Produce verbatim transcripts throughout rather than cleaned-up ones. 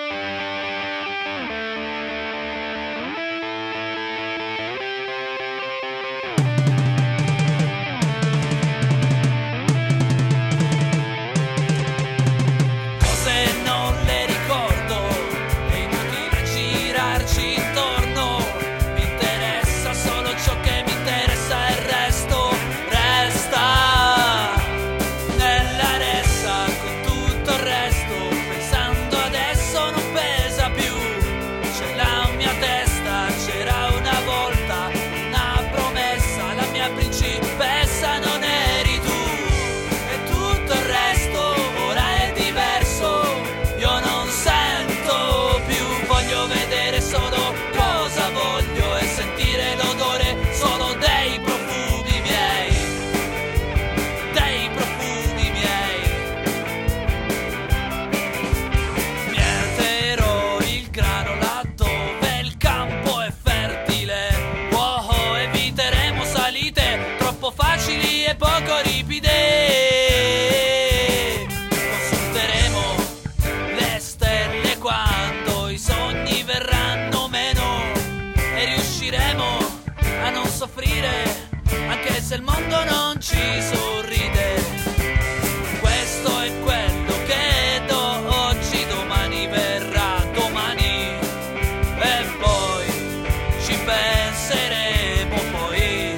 Facili e poco ripide. Consulteremo le stelle quando i sogni verranno meno e riusciremo a non soffrire anche se il mondo non ci sorride. Questo è quello che do oggi, domani verrà domani e poi ci penseremo poi.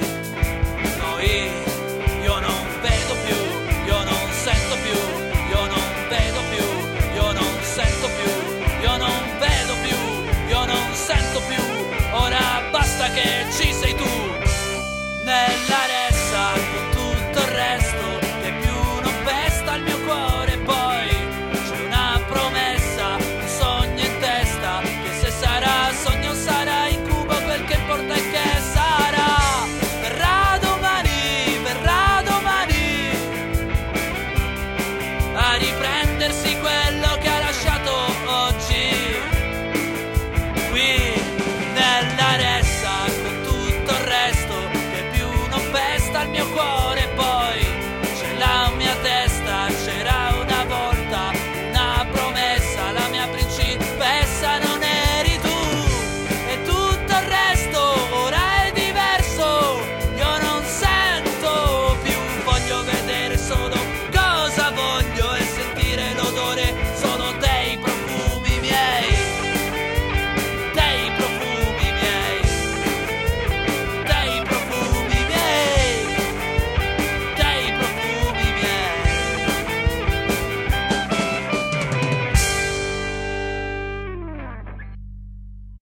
Io non vedo più, io non sento più, io non vedo più, io non sento più, io non vedo più, io non sento più. Ora basta che ci